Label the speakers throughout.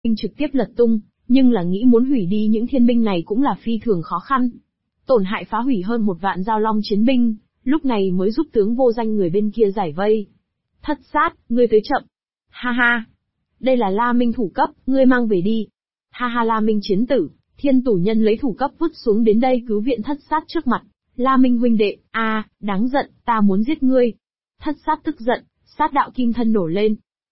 Speaker 1: binh trực tiếp lật tung, nhưng là nghĩ muốn hủy đi những thiên binh này cũng là phi thường khó khăn. Tổn hại phá hủy hơn 1 vạn giao long chiến binh, lúc này mới giúp tướng vô danh người bên kia giải vây. Thất sát, ngươi tới chậm. Ha ha. Đây là La Minh thủ cấp, ngươi mang về đi. Ha ha, La Minh chiến tử, thiên tù nhân lấy thủ cấp vứt xuống đến đây cứu viện thất sát trước mặt. La Minh huynh đệ, đáng giận, ta muốn giết ngươi. Thất sát tức giận, sát đạo kim thân nổ lên.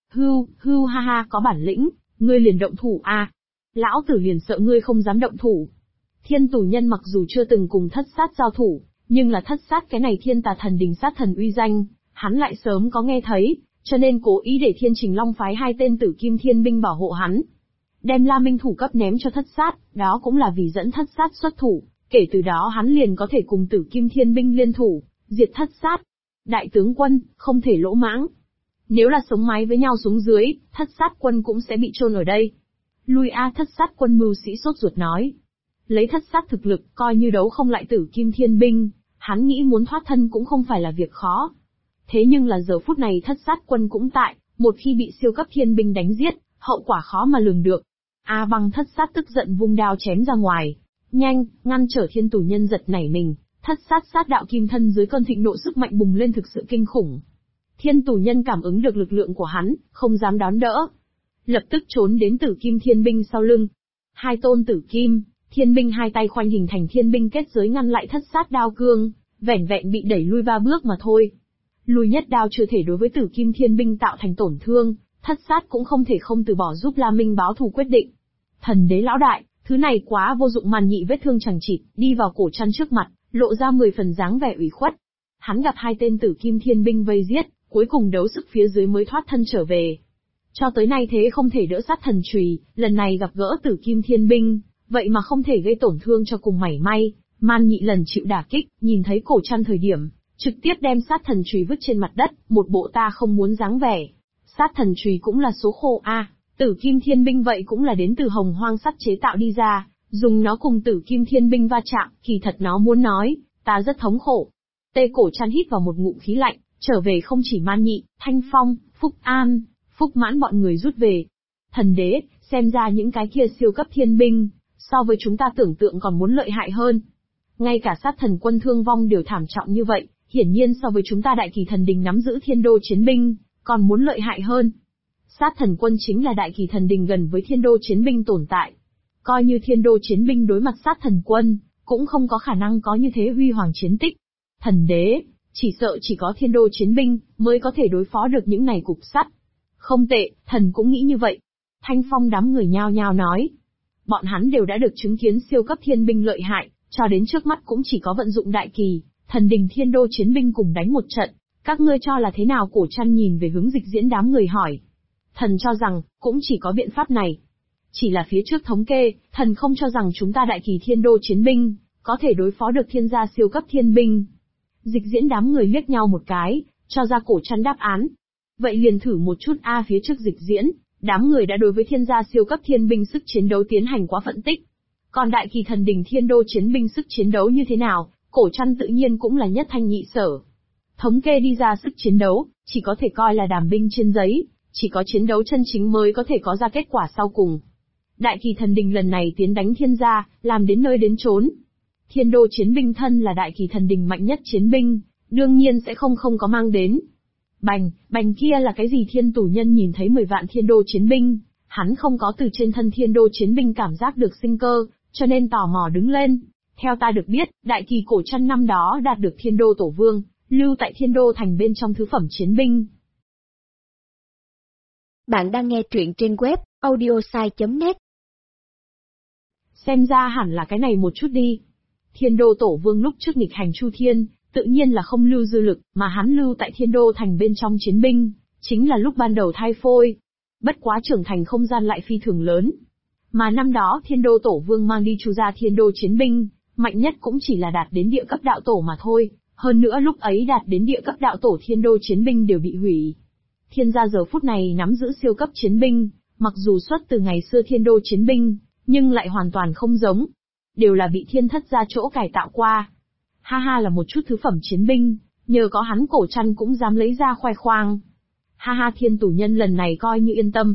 Speaker 1: Hưu ha ha, có bản lĩnh, ngươi liền động thủ Lão tử liền sợ ngươi không dám động thủ. Thiên tù nhân mặc dù chưa từng cùng thất sát giao thủ, nhưng là thất sát cái này thiên tà thần đình sát thần uy danh, hắn lại sớm có nghe thấy, cho nên cố ý để Thiên Trình Long phái 2 tên tử kim thiên binh bảo hộ hắn. Đem La Minh thủ cấp ném cho thất sát, đó cũng là vì dẫn thất sát xuất thủ, kể từ đó hắn liền có thể cùng tử kim thiên binh liên thủ, diệt thất sát. Đại tướng quân, không thể lỗ mãng. Nếu là sống mái với nhau xuống dưới, thất sát quân cũng sẽ bị chôn ở đây. Lui thất sát quân mưu sĩ sốt ruột nói. Lấy thất sát thực lực, coi như đấu không lại tử kim thiên binh, hắn nghĩ muốn thoát thân cũng không phải là việc khó. Thế nhưng là giờ phút này thất sát quân cũng tại, một khi bị siêu cấp thiên binh đánh giết, hậu quả khó mà lường được. Băng thất sát tức giận vung đao chém ra ngoài. Nhanh, ngăn trở thiên tù nhân giật nảy mình, thất sát sát đạo kim thân dưới cơn thịnh nộ sức mạnh bùng lên thực sự kinh khủng. Thiên tù nhân cảm ứng được lực lượng của hắn, không dám đón đỡ. Lập tức trốn đến tử kim thiên binh sau lưng. 2 tôn tử kim, thiên binh 2 tay khoanh hình thành thiên binh kết giới ngăn lại thất sát đao cương, vẻn vẹn bị đẩy lui 3 bước mà thôi. Lùi nhất đao chưa thể đối với tử kim thiên binh tạo thành tổn thương, thất sát cũng không thể không từ bỏ giúp La Minh báo thù quyết định. Thần đế lão đại, thứ này quá vô dụng. Màn Nhị vết thương chẳng chịt, đi vào cổ chăn trước mặt, lộ ra 10 phần dáng vẻ ủy khuất. Hắn gặp 2 tên tử kim thiên binh vây giết, cuối cùng đấu sức phía dưới mới thoát thân trở về. Cho tới nay thế không thể đỡ sát thần chùy, lần này gặp gỡ tử kim thiên binh, vậy mà không thể gây tổn thương cho cùng mảy may. Man Nhị lần chịu đả kích, nhìn thấy cổ chăn thời điểm, trực tiếp đem sát thần chùy vứt trên mặt đất, một bộ ta không muốn dáng vẻ. Sát thần chùy cũng là số khô tử kim thiên binh vậy cũng là đến từ hồng hoang sắt chế tạo đi ra, dùng nó cùng tử kim thiên binh va chạm, kỳ thật nó muốn nói, ta rất thống khổ. Tê cổ chăn hít vào một ngụm khí lạnh, trở về không chỉ Man Nhị, Thanh Phong, Phúc An, Phúc Mãn bọn người rút về. Thần đế, xem ra những cái kia siêu cấp thiên binh, so với chúng ta tưởng tượng còn muốn lợi hại hơn. Ngay cả sát thần quân thương vong đều thảm trọng như vậy, hiển nhiên so với chúng ta đại kỳ thần đình nắm giữ thiên đô chiến binh, còn muốn lợi hại hơn. Sát thần quân chính là đại kỳ thần đình gần với thiên đô chiến binh tồn tại. Coi như thiên đô chiến binh đối mặt sát thần quân, cũng không có khả năng có như thế huy hoàng chiến tích. Thần đế, chỉ sợ chỉ có thiên đô chiến binh, mới có thể đối phó được những này cục sắt. Không tệ, thần cũng nghĩ như vậy. Thanh Phong đám người nhao nhao nói. Bọn hắn đều đã được chứng kiến siêu cấp thiên binh lợi hại, cho đến trước mắt cũng chỉ có vận dụng đại kỳ, thần đình thiên đô chiến binh cùng đánh một trận. Các ngươi cho là thế nào? Cổ chăn nhìn về hướng Dịch Diễn đám người hỏi. Thần cho rằng, cũng chỉ có biện pháp này. Chỉ là phía trước thống kê, thần không cho rằng chúng ta đại kỳ thiên đô chiến binh, có thể đối phó được thiên gia siêu cấp thiên binh. Dịch Diễn đám người liếc nhau một cái, cho ra cổ chăn đáp án. Vậy liền thử một chút phía trước Dịch Diễn, đám người đã đối với thiên gia siêu cấp thiên binh sức chiến đấu tiến hành quá phân tích. Còn đại kỳ thần đình thiên đô chiến binh sức chiến đấu như thế nào, cổ chăn tự nhiên cũng là nhất thanh nhị sở. Thống kê đi ra sức chiến đấu, chỉ có thể coi là đàm binh trên giấy, chỉ có chiến đấu chân chính mới có thể có ra kết quả sau cùng. Đại kỳ thần đình lần này tiến đánh thiên gia, làm đến nơi đến chốn. Thiên đô chiến binh thân là đại kỳ thần đình mạnh nhất chiến binh, đương nhiên sẽ không có mang đến. Bành kia là cái gì? Thiên tù nhân nhìn thấy 10 vạn thiên đô chiến binh, hắn không có từ trên thân thiên đô chiến binh cảm giác được sinh cơ, cho nên tò mò đứng lên. Theo ta được biết, đại kỳ cổ chăn năm đó đạt được thiên đô tổ vương, lưu tại thiên đô thành bên trong thứ phẩm chiến binh.
Speaker 2: Bạn đang nghe truyện trên web audiosai.net.
Speaker 1: Xem ra hẳn là cái này một chút đi. Thiên đô tổ vương lúc trước nghịch hành Chu Thiên, tự nhiên là không lưu dư lực, mà hắn lưu tại thiên đô thành bên trong chiến binh, chính là lúc ban đầu thai phôi. Bất quá trưởng thành không gian lại phi thường lớn. Mà năm đó thiên đô tổ vương mang đi chu ra thiên đô chiến binh, mạnh nhất cũng chỉ là đạt đến địa cấp đạo tổ mà thôi, hơn nữa lúc ấy đạt đến địa cấp đạo tổ thiên đô chiến binh đều bị hủy. Thiên gia giờ phút này nắm giữ siêu cấp chiến binh, mặc dù xuất từ ngày xưa thiên đô chiến binh, nhưng lại hoàn toàn không giống. Đều là bị thiên thất gia chỗ cải tạo qua. Ha ha, là một chút thứ phẩm chiến binh, nhờ có hắn cổ chăn cũng dám lấy ra khoe khoang. Ha ha, thiên tù nhân lần này coi như yên tâm.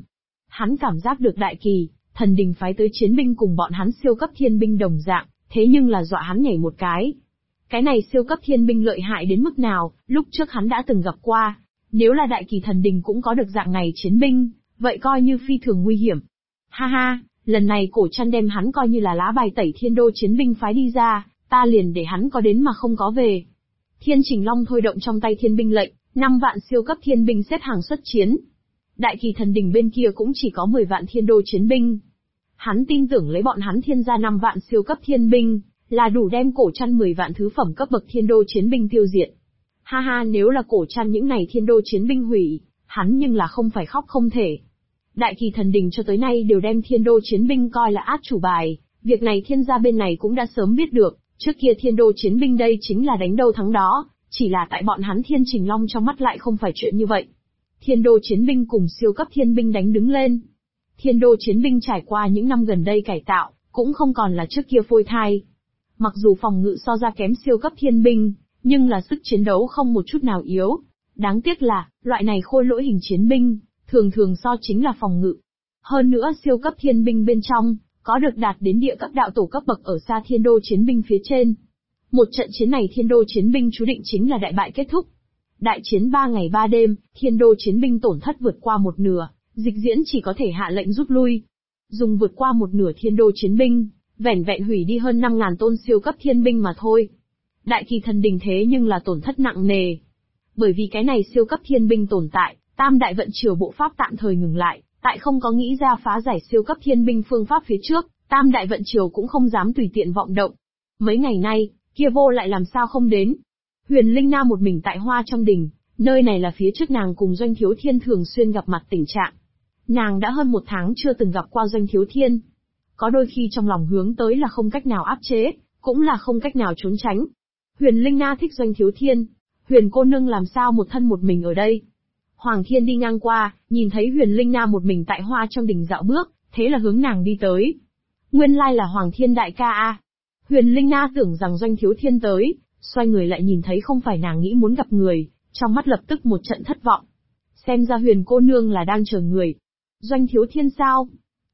Speaker 1: Hắn cảm giác được Đại Kỳ, Thần Đình phái tới chiến binh cùng bọn hắn siêu cấp thiên binh đồng dạng, thế nhưng là dọa hắn nhảy một cái. Cái này siêu cấp thiên binh lợi hại đến mức nào, lúc trước hắn đã từng gặp qua. Nếu là Đại Kỳ Thần Đình cũng có được dạng này chiến binh, vậy coi như phi thường nguy hiểm. Ha ha, lần này Cổ Trăn đem hắn coi như là lá bài tẩy Thiên Đô chiến binh phái đi ra, ta liền để hắn có đến mà không có về. Thiên Trình Long thôi động trong tay thiên binh lệnh, 5 vạn siêu cấp thiên binh xếp hàng xuất chiến. Đại Kỳ Thần Đình bên kia cũng chỉ có 10 vạn Thiên Đô chiến binh. Hắn tin tưởng lấy bọn hắn thiên gia 5 vạn siêu cấp thiên binh, là đủ đem Cổ Trăn 10 vạn thứ phẩm cấp bậc Thiên Đô chiến binh tiêu diệt. Ha ha, nếu là Cổ Trăn những này Thiên Đô chiến binh hủy, hắn nhưng là không phải khóc không thể. Đại Kỳ Thần Đình cho tới nay đều đem Thiên Đô chiến binh coi là át chủ bài, việc này thiên gia bên này cũng đã sớm biết được, trước kia Thiên Đô chiến binh đây chính là đánh đâu thắng đó, chỉ là tại bọn hắn Thiên Trình Long trong mắt lại không phải chuyện như vậy. Thiên Đô chiến binh cùng siêu cấp thiên binh đánh đứng lên. Thiên Đô chiến binh trải qua những năm gần đây cải tạo, cũng không còn là trước kia phôi thai. Mặc dù phòng ngự so ra kém siêu cấp thiên binh, nhưng là sức chiến đấu không một chút nào yếu. Đáng tiếc là, loại này khôi lỗi hình chiến binh, thường thường so chính là phòng ngự. Hơn nữa siêu cấp thiên binh bên trong, có được đạt đến địa cấp đạo tổ cấp bậc ở xa Thiên Đô chiến binh phía trên. Một trận chiến này Thiên Đô chiến binh chú định chính là đại bại kết thúc. Đại chiến 3 ngày 3 đêm, Thiên Đô chiến binh tổn thất vượt qua một nửa, Dịch Diễn chỉ có thể hạ lệnh rút lui. Dùng vượt qua một nửa Thiên Đô chiến binh, vẻn vẹn hủy đi hơn 5.000 tôn siêu cấp thiên binh mà thôi. Đại Kỳ Thần Đình thế nhưng là tổn thất nặng nề. Bởi vì cái này siêu cấp thiên binh tồn tại, Tam Đại Vận Triều bộ pháp tạm thời ngừng lại, tại không có nghĩ ra phá giải siêu cấp thiên binh phương pháp phía trước, Tam Đại Vận Triều cũng không dám tùy tiện vọng động. Mấy ngày nay, kia vô lại làm sao không đến. Huyền Linh Na một mình tại Hoa trong đình, nơi này là phía trước nàng cùng Doanh Thiếu Thiên thường xuyên gặp mặt tình trạng. Nàng đã hơn 1 tháng chưa từng gặp qua Doanh Thiếu Thiên. Có đôi khi trong lòng hướng tới là không cách nào áp chế, cũng là không cách nào trốn tránh. Huyền Linh Na thích Doanh Thiếu Thiên, Huyền cô nương làm sao một thân một mình ở đây. Hoàng Thiên đi ngang qua, nhìn thấy Huyền Linh Na một mình tại Hoa trong đình dạo bước, thế là hướng nàng đi tới. Nguyên lai là Hoàng Thiên đại ca a. Huyền Linh Na tưởng rằng Doanh Thiếu Thiên tới, xoay người lại nhìn thấy không phải nàng nghĩ muốn gặp người, trong mắt lập tức một trận thất vọng. Xem ra Huyền cô nương là đang chờ người. Doanh Thiếu Thiên sao?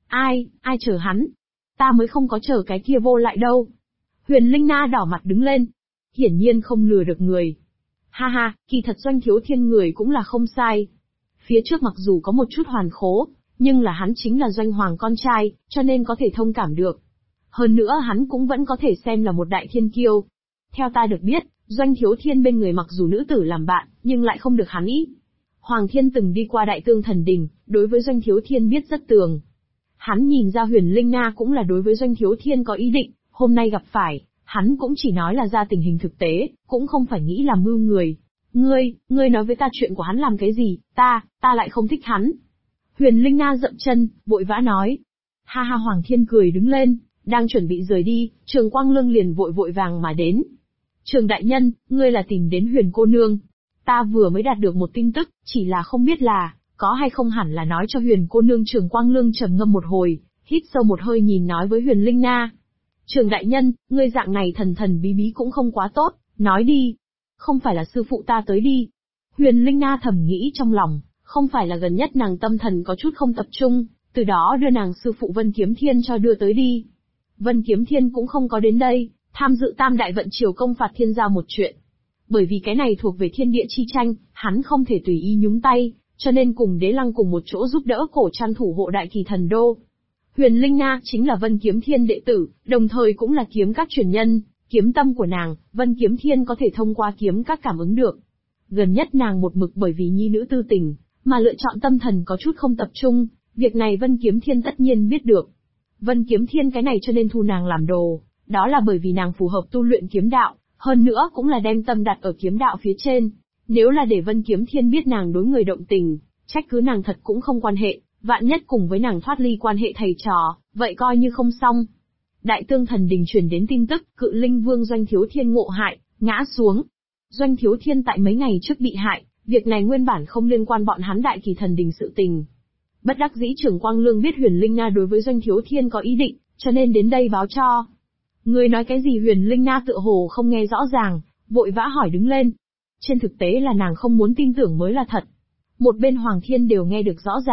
Speaker 1: Ai chờ hắn? Ta mới không có chờ cái kia vô lại đâu. Huyền Linh Na đỏ mặt đứng lên. Hiển nhiên không lừa được người. Ha ha, kỳ thật Doanh Thiếu Thiên người cũng là không sai. Phía trước mặc dù có một chút hoàn khố, nhưng là hắn chính là Doanh Hoàng con trai, cho nên có thể thông cảm được. Hơn nữa hắn cũng vẫn có thể xem là một đại thiên kiêu. Theo ta được biết, Doanh Thiếu Thiên bên người mặc dù nữ tử làm bạn, nhưng lại không được hắn ý. Hoàng Thiên từng đi qua Đại Tương Thần Đình, đối với Doanh Thiếu Thiên biết rất tường. Hắn nhìn ra Huyền Linh Na cũng là đối với Doanh Thiếu Thiên có ý định, hôm nay gặp phải, hắn cũng chỉ nói là ra tình hình thực tế, cũng không phải nghĩ là mưu người. Ngươi nói với ta chuyện của hắn làm cái gì, ta lại không thích hắn. Huyền Linh Na dậm chân, vội vã nói. Ha ha, Hoàng Thiên cười đứng lên, đang chuẩn bị rời đi, Trường Quang Lương liền vội vàng mà đến. Trường đại nhân, ngươi là tìm đến Huyền cô nương. Ta vừa mới đạt được một tin tức, chỉ là không biết là, có hay không hẳn là nói cho Huyền cô nương. Trường Quang Lương trầm ngâm một hồi, hít sâu một hơi nhìn nói với Huyền Linh Na. Trường đại nhân, ngươi dạng này thần bí bí cũng không quá tốt, nói đi. Không phải là sư phụ ta tới đi. Huyền Linh Na thầm nghĩ trong lòng, không phải là gần nhất nàng tâm thần có chút không tập trung, từ đó đưa nàng sư phụ Vân Kiếm Thiên cho đưa tới đi. Vân Kiếm Thiên cũng không có đến đây, tham dự Tam Đại Vận Triều công phạt thiên gia một chuyện. Bởi vì cái này thuộc về thiên địa chi tranh, hắn không thể tùy ý nhúng tay, cho nên cùng Đế Lăng cùng một chỗ giúp đỡ Cổ Trăn thủ hộ Đại Kỳ Thần Đô. Huyền Linh Na chính là Vân Kiếm Thiên đệ tử, đồng thời cũng là kiếm các truyền nhân, kiếm tâm của nàng, Vân Kiếm Thiên có thể thông qua kiếm các cảm ứng được. Gần nhất nàng một mực bởi vì nhi nữ tư tình, mà lựa chọn tâm thần có chút không tập trung, việc này Vân Kiếm Thiên tất nhiên biết được. Vân Kiếm Thiên cái này cho nên thu nàng làm đồ, đó là bởi vì nàng phù hợp tu luyện kiếm đạo, hơn nữa cũng là đem tâm đặt ở kiếm đạo phía trên. Nếu là để Vân Kiếm Thiên biết nàng đối người động tình, trách cứ nàng thật cũng không quan hệ, vạn nhất cùng với nàng thoát ly quan hệ thầy trò, vậy coi như không xong. Đại Tương Thần Đình truyền đến tin tức, Cự Linh Vương Doanh Thiếu Thiên ngộ hại, ngã xuống. Doanh Thiếu Thiên tại mấy ngày trước bị hại, việc này nguyên bản không liên quan bọn hắn Đại Kỳ Thần Đình sự tình. Bất đắc dĩ Trường Quang Lương biết Huyền Linh Na đối với Doanh Thiếu Thiên có ý định, cho nên đến đây báo cho. Ngươi nói cái gì? Huyền Linh Na tựa hồ không nghe rõ ràng, vội vã hỏi đứng lên. Trên thực tế là nàng không muốn tin tưởng mới là thật. Một bên Hoàng Thiên đều nghe được rõ ràng,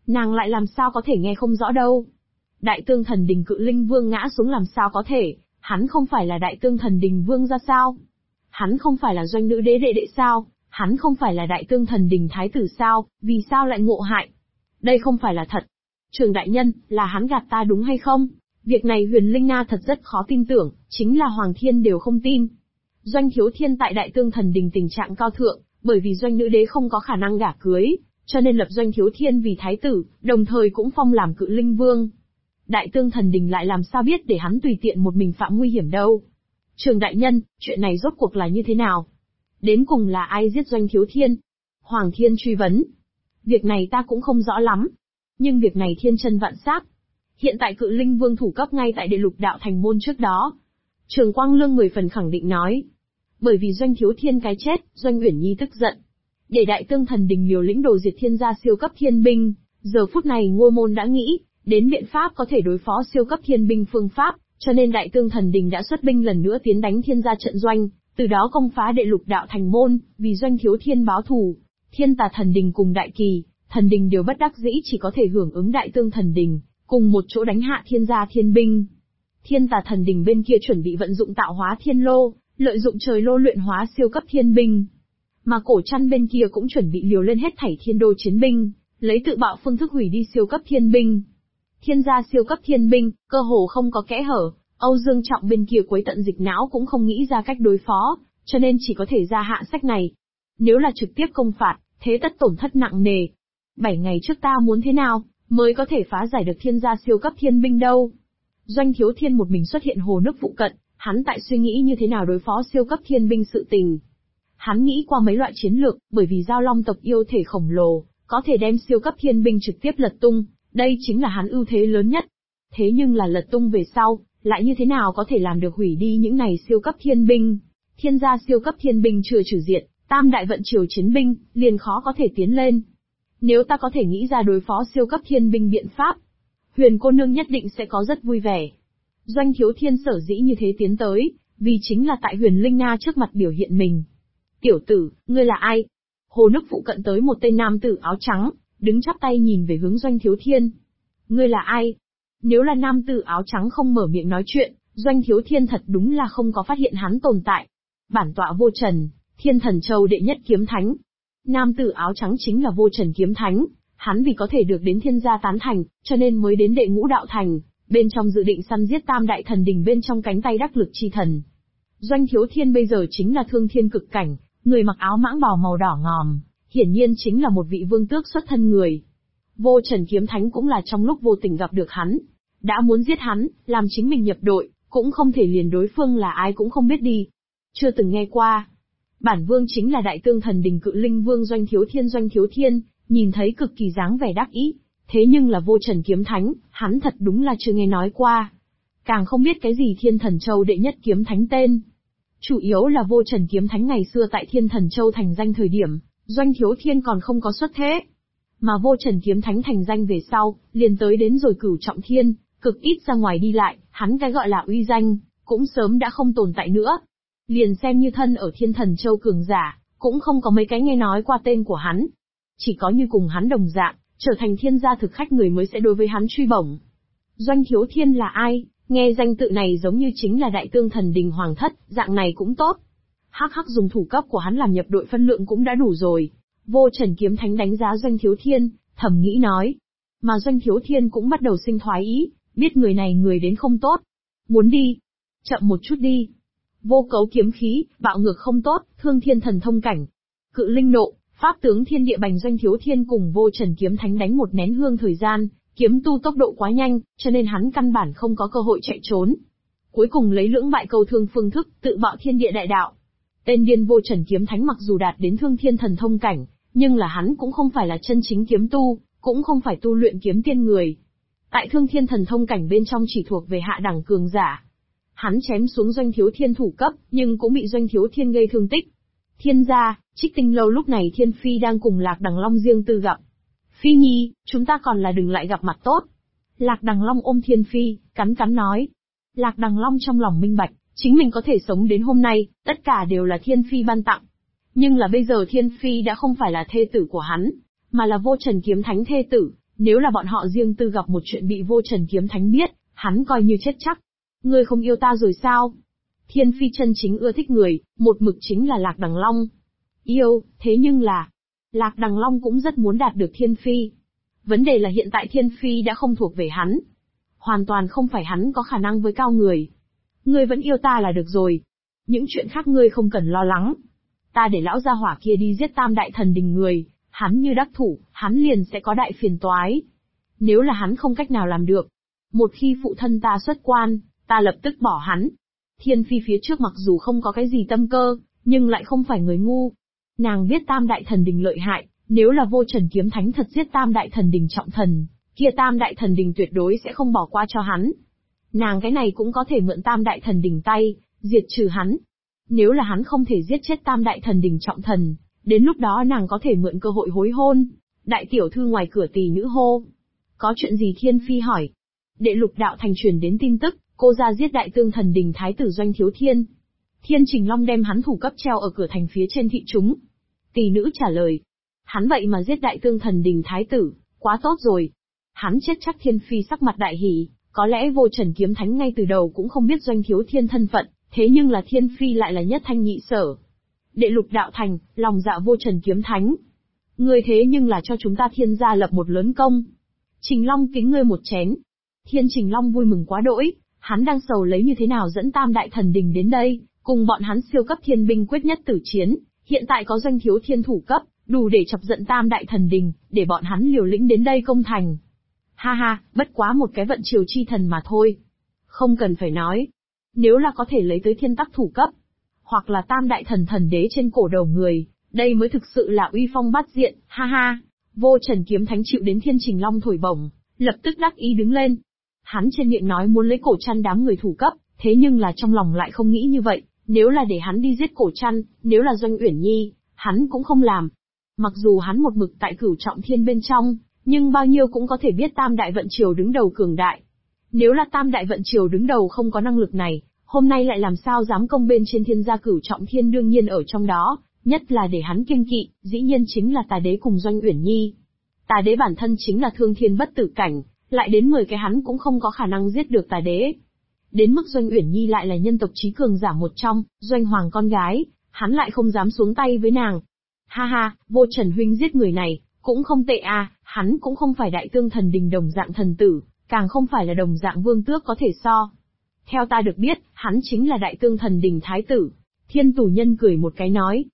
Speaker 1: Nàng lại làm sao có thể nghe không rõ đâu. Đại Tương Thần Đình Cự Linh Vương ngã xuống làm sao có thể, hắn không phải là Đại Tương Thần Đình Vương ra sao? Hắn không phải là Doanh Nữ Đế đệ đệ sao? Hắn không phải là Đại Tương Thần Đình Thái tử sao? Vì sao lại ngộ hại? Đây không phải là thật. Trường đại nhân, là hắn gạt ta đúng hay không? Việc này Huyền Linh Na thật rất khó tin tưởng, chính là Hoàng Thiên đều không tin. Doanh Thiếu Thiên tại Đại Tương Thần Đình tình trạng cao thượng, bởi vì Doanh Nữ Đế không có khả năng gả cưới, cho nên lập Doanh Thiếu Thiên vì thái tử, đồng thời cũng phong làm Cự Linh Vương. Đại Tương Thần Đình lại làm sao biết để hắn tùy tiện một mình phạm nguy hiểm đâu. Trường đại nhân, chuyện này rốt cuộc là như thế nào? Đến cùng là ai giết Doanh Thiếu Thiên? Hoàng Thiên truy vấn. Việc này ta cũng không rõ lắm. Nhưng việc này thiên chân vạn xác. Hiện tại Cự Linh Vương thủ cấp ngay tại Địa Lục Đạo Thành môn trước đó. Trường Quang Lương 10 phần khẳng định nói. Bởi vì Doanh Thiếu Thiên cái chết, Doanh Uyển Nhi tức giận. Để Đại Tương Thần Đình liều lĩnh đồ diệt thiên gia siêu cấp thiên binh, giờ phút này Ngôi Môn đã nghĩ, đến biện pháp có thể đối phó siêu cấp thiên binh phương pháp, cho nên Đại Tương Thần Đình đã xuất binh lần nữa tiến đánh thiên gia trận doanh, từ đó công phá Địa Lục Đạo Thành môn, vì Doanh Thiếu Thiên báo thù. Thiên Tà Thần Đình cùng Đại Kỳ Thần Đình đều bất đắc dĩ chỉ có thể hưởng ứng Đại Tương Thần Đình, cùng một chỗ đánh hạ thiên gia thiên binh. Thiên Tà Thần Đình bên kia chuẩn bị vận dụng tạo hóa thiên lô, lợi dụng trời lô luyện hóa siêu cấp thiên binh. Mà Cổ Trăn bên kia cũng chuẩn bị liều lên hết thảy thiên đô chiến binh, lấy tự bạo phương thức hủy đi siêu cấp thiên binh. Thiên gia siêu cấp thiên binh, cơ hồ không có kẽ hở, Âu Dương Trọng bên kia quấy tận dịch não cũng không nghĩ ra cách đối phó, cho nên chỉ có thể ra hạ sách này. Nếu là trực tiếp công phạt, thế tất tổn thất nặng nề. 7 ngày trước ta muốn thế nào, mới có thể phá giải được thiên gia siêu cấp thiên binh đâu. Doanh Thiếu Thiên một mình xuất hiện hồ nước phụ cận, hắn tại suy nghĩ như thế nào đối phó siêu cấp thiên binh sự tình. Hắn nghĩ qua mấy loại chiến lược, bởi vì Giao Long tộc yêu thể khổng lồ, có thể đem siêu cấp thiên binh trực tiếp lật tung, đây chính là hắn ưu thế lớn nhất. Thế nhưng là lật tung về sau, lại như thế nào có thể làm được hủy đi những này siêu cấp thiên binh? Thiên gia siêu cấp thiên binh chưa trừ diệt, tam đại vận triều chiến binh, liền khó có thể tiến lên. Nếu ta có thể nghĩ ra đối phó siêu cấp thiên binh biện pháp, Huyền cô nương nhất định sẽ có rất vui vẻ. Doanh Thiếu Thiên sở dĩ như thế tiến tới, vì chính là tại Huyền Linh Na trước mặt biểu hiện mình. Tiểu tử, ngươi là ai? Hồ nước phụ cận tới một tên nam tử áo trắng, đứng chắp tay nhìn về hướng Doanh Thiếu Thiên. Ngươi là ai? Nếu là nam tử áo trắng không mở miệng nói chuyện, Doanh Thiếu Thiên thật đúng là không có phát hiện hắn tồn tại. Bản tọa Vô Trần, Thiên Thần Châu đệ nhất kiếm thánh. Nam tử áo trắng chính là Vô Trần kiếm thánh, hắn vì có thể được đến thiên gia tán thành, cho nên mới đến Đệ Ngũ Đạo Thành, bên trong dự định săn giết tam đại thần đình bên trong cánh tay đắc lực chi thần. Doanh Thiếu Thiên bây giờ chính là thương thiên cực cảnh, người mặc áo mãng bào màu đỏ ngòm, hiển nhiên chính là một vị vương tước xuất thân người. Vô Trần kiếm thánh cũng là trong lúc vô tình gặp được hắn, đã muốn giết hắn, làm chính mình nhập đội, cũng không thể liền đối phương là ai cũng không biết đi. Chưa từng nghe qua. Bản vương chính là Đại Tương Thần Đình Cự Linh Vương Doanh Thiếu Thiên, nhìn thấy cực kỳ dáng vẻ đắc ý, thế nhưng là Vô Trần kiếm thánh, hắn thật đúng là chưa nghe nói qua. Càng không biết cái gì Thiên Thần Châu đệ nhất kiếm thánh tên. Chủ yếu là Vô Trần kiếm thánh ngày xưa tại Thiên Thần Châu thành danh thời điểm, Doanh Thiếu Thiên còn không có xuất thế. Mà Vô Trần kiếm thánh thành danh về sau, liền tới đến rồi Cửu Trọng Thiên, cực ít ra ngoài đi lại, hắn cái gọi là uy danh, cũng sớm đã không tồn tại nữa. Liền xem như thân ở Thiên Thần Châu cường giả, cũng không có mấy cái nghe nói qua tên của hắn. Chỉ có như cùng hắn đồng dạng, trở thành thiên gia thực khách người mới sẽ đối với hắn truy bổng. Doanh Thiếu Thiên là ai? Nghe danh tự này giống như chính là Đại Tương Thần Đình Hoàng thất, dạng này cũng tốt. Hắc hắc dùng thủ cấp của hắn làm nhập đội phân lượng cũng đã đủ rồi. Vô Trần kiếm thánh đánh giá Doanh Thiếu Thiên, thầm nghĩ nói. Mà Doanh Thiếu Thiên cũng bắt đầu sinh thoái ý, biết người này người đến không tốt. Muốn đi? Chậm một chút đi. Vô cấu kiếm khí, bạo ngược không tốt, thương thiên thần thông cảnh. Cự linh nộ, pháp tướng thiên địa bành. Doanh Thiếu Thiên cùng Vô Trần kiếm thánh đánh một nén hương thời gian, kiếm tu tốc độ quá nhanh, cho nên hắn căn bản không có cơ hội chạy trốn. Cuối cùng lấy lưỡng bại câu thương phương thức, tự bạo thiên địa đại đạo. Tên điên Vô Trần kiếm thánh mặc dù đạt đến thương thiên thần thông cảnh, nhưng là hắn cũng không phải là chân chính kiếm tu, cũng không phải tu luyện kiếm tiên người. Tại thương thiên thần thông cảnh bên trong chỉ thuộc về hạ đẳng cường giả. Hắn chém xuống Doanh Thiếu Thiên thủ cấp, nhưng cũng bị Doanh Thiếu Thiên gây thương tích. Thiên gia, Trích Tinh lâu lúc này Thiên Phi đang cùng Lạc Đằng Long riêng tư gặp. Phi nhi, chúng ta còn là đừng lại gặp mặt tốt. Lạc Đằng Long ôm Thiên Phi, cắn cắn nói. Lạc Đằng Long trong lòng minh bạch, chính mình có thể sống đến hôm nay, tất cả đều là Thiên Phi ban tặng. Nhưng là bây giờ Thiên Phi đã không phải là thê tử của hắn, mà là Vô Trần kiếm thánh thê tử, Nếu là bọn họ riêng tư gặp một chuyện bị Vô Trần Kiếm Thánh biết, hắn coi như chết chắc. Ngươi không yêu ta rồi sao? Thiên Phi chân chính ưa thích người, một mực chính là Lạc Đằng Long. Yêu, thế nhưng là, Lạc Đằng Long cũng rất muốn đạt được Thiên Phi. Vấn đề là hiện tại Thiên Phi đã không thuộc về hắn. Hoàn toàn không phải hắn có khả năng với cao người. Ngươi vẫn yêu ta là được rồi. Những chuyện khác ngươi không cần lo lắng. Ta để lão gia hỏa kia đi giết Tam Đại Thần Đình người, hắn như đắc thủ, hắn liền sẽ có đại phiền toái. Nếu là hắn không cách nào làm được, một khi phụ thân ta xuất quan, ta lập tức bỏ hắn. Thiên Phi phía trước mặc dù không có cái gì tâm cơ, nhưng lại không phải người ngu. Nàng biết Tam Đại Thần Đình lợi hại, nếu là Vô Trần Kiếm Thánh thật giết Tam Đại Thần Đình trọng thần, kia Tam Đại Thần Đình tuyệt đối sẽ không bỏ qua cho hắn. Nàng cái này cũng có thể mượn Tam Đại Thần Đình tay, diệt trừ hắn. Nếu là hắn không thể giết chết Tam Đại Thần Đình trọng thần, đến lúc đó nàng có thể mượn cơ hội hối hôn. Đại tiểu thư ngoài cửa tỳ nữ hô. Có chuyện gì? Thiên Phi hỏi. Đệ Lục Đạo Thành truyền đến tin tức, cô ra giết Đại Tương Thần Đình Thái tử Doanh Thiếu Thiên. Thiên Trình Long đem hắn thủ cấp treo ở cửa thành phía trên thị chúng. Tỳ nữ trả lời. Hắn vậy mà giết Đại Tương Thần Đình Thái tử, quá tốt rồi. Hắn chết chắc. Thiên Phi sắc mặt đại hỉ, có lẽ Vô Trần Kiếm Thánh ngay từ đầu cũng không biết Doanh Thiếu Thiên thân phận, thế nhưng là Thiên Phi lại là nhất thanh nhị sở. Đệ Lục Đạo Thành, lòng dạ Vô Trần Kiếm Thánh. Ngươi thế nhưng là cho chúng ta Thiên gia lập một lớn công. Trình Long kính ngươi một chén. Thiên Trình Long vui mừng quá đỗi, hắn đang sầu lấy như thế nào dẫn Tam Đại Thần Đình đến đây, cùng bọn hắn siêu cấp thiên binh quyết nhất tử chiến, hiện tại có Doanh Thiếu Thiên thủ cấp, đủ để chọc giận Tam Đại Thần Đình, để bọn hắn liều lĩnh đến đây công thành. Ha ha, bất quá một cái vận triều chi thần mà thôi. Không cần phải nói. Nếu là có thể lấy tới thiên tắc thủ cấp, hoặc là Tam Đại Thần Thần Đế trên cổ đầu người, đây mới thực sự là uy phong bát diện, ha ha. Vô Trần Kiếm Thánh chịu đến Thiên Trình Long thổi bổng, lập tức đắc ý đứng lên. Hắn trên miệng nói muốn lấy cổ chăn đám người thủ cấp, thế nhưng là trong lòng lại không nghĩ như vậy, nếu là để hắn đi giết cổ chăn, nếu là Doanh Uyển Nhi, hắn cũng không làm. Mặc dù hắn một mực tại Cửu Trọng Thiên bên trong, nhưng bao nhiêu cũng có thể biết Tam Đại Vận Triều đứng đầu cường đại. Nếu là Tam Đại Vận Triều đứng đầu không có năng lực này, hôm nay lại làm sao dám công bên trên Thiên gia Cửu Trọng Thiên, đương nhiên ở trong đó, nhất là để hắn kiêng kỵ, dĩ nhiên chính là Tà Đế cùng Doanh Uyển Nhi. Tà Đế bản thân chính là thương thiên bất tử cảnh, lại đến 10 cái hắn cũng không có khả năng giết được Tà Đế. Đến mức Doanh Uyển Nhi lại là nhân tộc trí cường giả một trong, Doanh Hoàng con gái, hắn lại không dám xuống tay với nàng. Ha ha, Vô Trần huynh giết người này, cũng không tệ à, hắn cũng không phải Đại Tương Thần Đình đồng dạng thần tử, càng không phải là đồng dạng vương tước có thể so. Theo ta được biết, hắn chính là Đại Tương Thần Đình Thái tử. Thiên Tù Nhân cười một cái nói.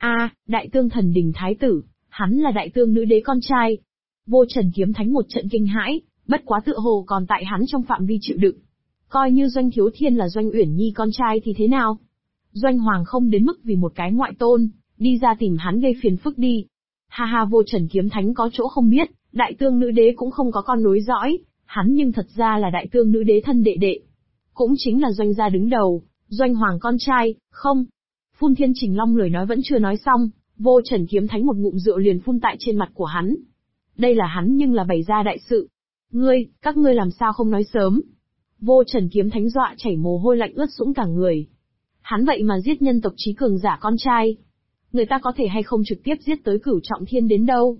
Speaker 1: Đại Tương Thần Đình Thái tử, hắn là Đại Tương Nữ Đế con trai. Vô Trần Kiếm Thánh một trận kinh hãi, bất quá tựa hồ còn tại hắn trong phạm vi chịu đựng. Coi như Doanh Thiếu Thiên là Doanh Uyển Nhi con trai thì thế nào? Doanh Hoàng không đến mức vì một cái ngoại tôn, đi ra tìm hắn gây phiền phức đi. Ha ha, Vô Trần Kiếm Thánh có chỗ không biết, Đại Tương Nữ Đế cũng không có con nối dõi, hắn nhưng thật ra là Đại Tương Nữ Đế thân đệ đệ. Cũng chính là Doanh gia đứng đầu, Doanh Hoàng con trai, không. Phun Thiên Trình Long lời nói vẫn chưa nói xong, Vô Trần Kiếm Thánh một ngụm rượu liền phun tại trên mặt của hắn. Đây là hắn nhưng là bày ra đại sự. Các ngươi làm sao không nói sớm? Vô Trần Kiếm Thánh dọa chảy mồ hôi lạnh ướt sũng cả người. Hắn vậy mà giết nhân tộc trí cường giả con trai. Người ta có thể hay không trực tiếp giết tới Cửu Trọng Thiên đến đâu?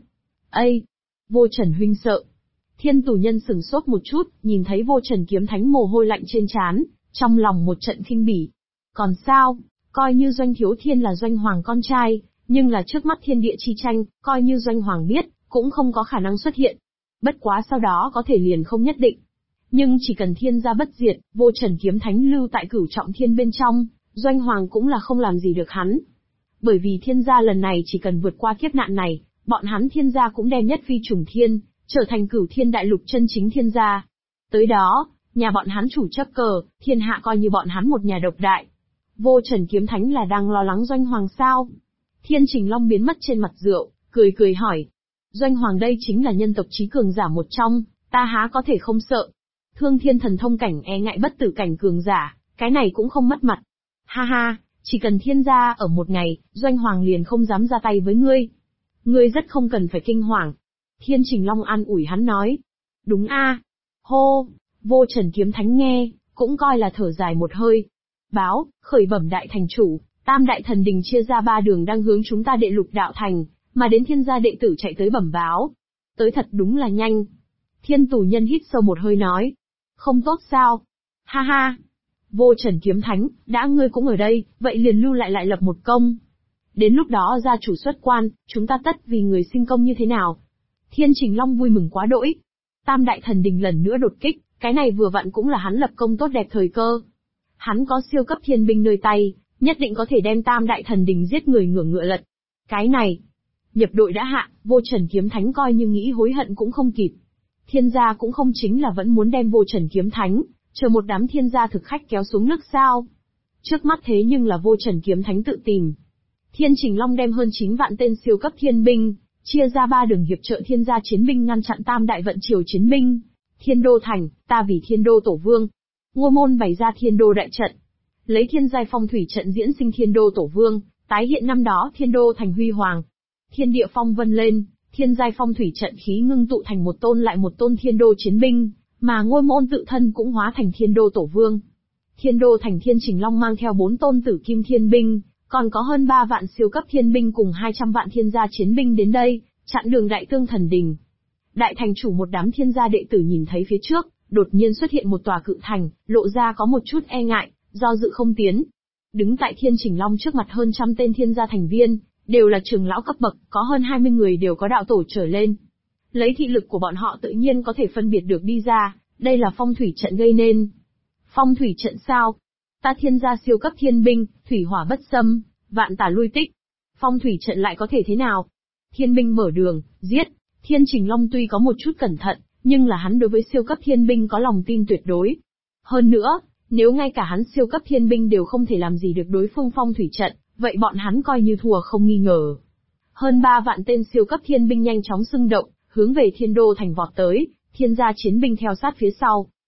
Speaker 1: Vô Trần huynh sợ. Thiên Tù Nhân sửng sốt một chút, nhìn thấy Vô Trần Kiếm Thánh mồ hôi lạnh trên trán, trong lòng một trận khinh bỉ. Còn sao, coi như Doanh Thiếu Thiên là Doanh Hoàng con trai, nhưng là trước mắt thiên địa chi tranh, coi như Doanh Hoàng biết, cũng không có khả năng xuất hiện. Bất quá sau đó có thể liền không nhất định. Nhưng chỉ cần Thiên gia bất diệt, Vô Trần Kiếm Thánh lưu tại Cửu Trọng Thiên bên trong, Doanh Hoàng cũng là không làm gì được hắn. Bởi vì Thiên gia lần này chỉ cần vượt qua kiếp nạn này, bọn hắn Thiên gia cũng đem nhất phi trùng thiên, trở thành Cửu Thiên Đại Lục chân chính Thiên gia. Tới đó, nhà bọn hắn chủ chấp cờ, thiên hạ coi như bọn hắn một nhà độc đại. Vô Trần Kiếm Thánh là đang lo lắng Doanh Hoàng sao? Thiên Trình Long biến mất trên mặt rượu, cười cười hỏi. Doanh Hoàng đây chính là nhân tộc trí cường giả một trong, ta há có thể không sợ. Thương thiên thần thông cảnh e ngại bất tử cảnh cường giả, cái này cũng không mất mặt. Ha ha, chỉ cần Thiên gia ở một ngày, Doanh Hoàng liền không dám ra tay với ngươi. Ngươi rất không cần phải kinh hoàng. Thiên Trình Long an ủi hắn nói. Đúng Hô, Vô Trần Kiếm Thánh nghe, cũng coi là thở dài một hơi. Báo, khởi bẩm đại thành chủ, Tam Đại Thần Đình chia ra 3 đường đang hướng chúng ta Đệ Lục Đạo Thành, mà đến Thiên gia đệ tử chạy tới bẩm báo. tới thật đúng là nhanh. Thiên tù nhân hít sâu một hơi nói. Không tốt sao? Ha ha. Vô Trần Kiếm Thánh, đã ngươi cũng ở đây, vậy liền lưu lại lập một công. Đến lúc đó gia chủ xuất quan, chúng ta tất vì người sinh công như thế nào? Thiên Trình Long vui mừng quá đỗi. Tam đại thần đình lần nữa đột kích, cái này vừa vặn cũng là hắn lập công tốt đẹp thời cơ. Hắn có siêu cấp thiên binh nơi tay, nhất định có thể đem tam đại thần đình giết người ngửa ngựa lật. Cái này, nhập đội đã hạ, Vô Trần Kiếm Thánh coi như nghĩ hối hận cũng không kịp. Thiên gia cũng không chính là vẫn muốn đem Vô Trần Kiếm Thánh, chờ một đám thiên gia thực khách kéo xuống nước sao. Trước mắt thế nhưng là Vô Trần Kiếm Thánh tự tìm. Thiên Trình Long đem hơn 9 vạn tên siêu cấp thiên binh, chia ra 3 đường hiệp trợ thiên gia chiến binh ngăn chặn tam đại vận triều chiến binh. Thiên đô thành, ta vì thiên đô tổ vương. Ngô Môn bày ra thiên đô đại trận. Lấy thiên giai phong thủy trận diễn sinh thiên đô tổ vương, tái hiện năm đó thiên đô thành huy hoàng. Thiên địa phong vân lên, thiên giai phong thủy trận khí ngưng tụ thành một tôn lại một tôn thiên đô chiến binh, mà Ngô Môn tự thân cũng hóa thành thiên đô tổ vương. Thiên đô thành Thiên Trình Long mang theo 4 tôn tử kim thiên binh, còn có hơn 3 vạn siêu cấp thiên binh cùng 200 vạn thiên gia chiến binh đến đây, chặn đường đại tương thần đình. Đại thành chủ một đám thiên gia đệ tử nhìn thấy phía trước, đột nhiên xuất hiện một tòa cự thành, lộ ra có một chút e ngại, do dự không tiến. Đứng tại Thiên Trình Long trước mặt hơn trăm tên thiên gia thành viên, đều là trưởng lão cấp bậc, có hơn 20 người đều có đạo tổ trở lên. Lấy thị lực của bọn họ tự nhiên có thể phân biệt được đi ra, đây là phong thủy trận gây nên. Phong thủy trận sao? Ta thiên gia siêu cấp thiên binh, thủy hỏa bất xâm, vạn tà lui tích. Phong thủy trận lại có thể thế nào? Thiên binh mở đường, giết. Thiên Trình Long tuy có một chút cẩn thận, nhưng là hắn đối với siêu cấp thiên binh có lòng tin tuyệt đối. Hơn nữa, nếu ngay cả hắn siêu cấp thiên binh đều không thể làm gì được đối phương phong thủy trận, vậy bọn hắn coi như thua không nghi ngờ. Hơn 3 vạn tên siêu cấp thiên binh nhanh chóng xưng động, hướng về thiên đô thành vọt tới, thiên gia chiến binh theo sát phía sau.